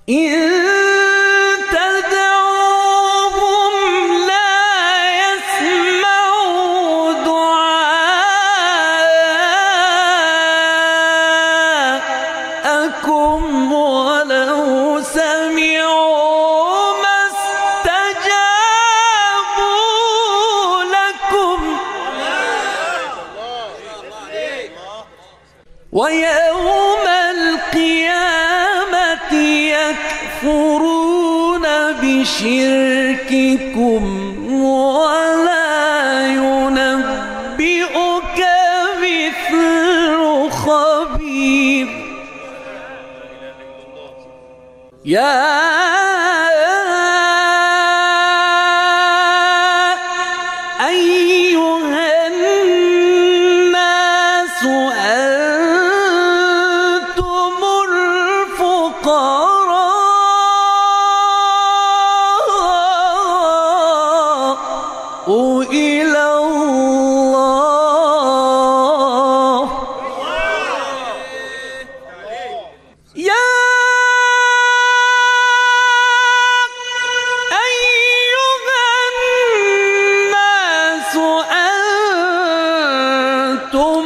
إن تدعوهم لا يسمعوا دعاءكم ولو سمعوا ما استجابوا لكم ويوم القيامة يكفرون بشرككم ولا ينبئك مثل خبير يا أيها الناس أنتم الفقراء إلى الله يا أيها الناس أنتم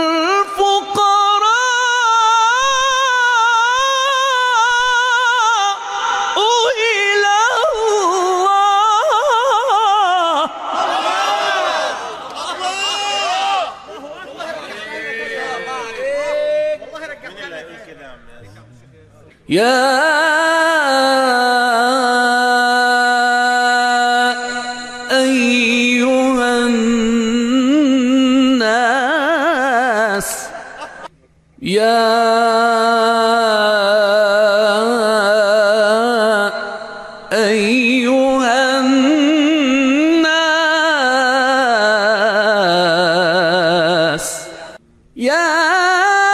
الفقراء إلى الله يا أيها الناس أيها الناس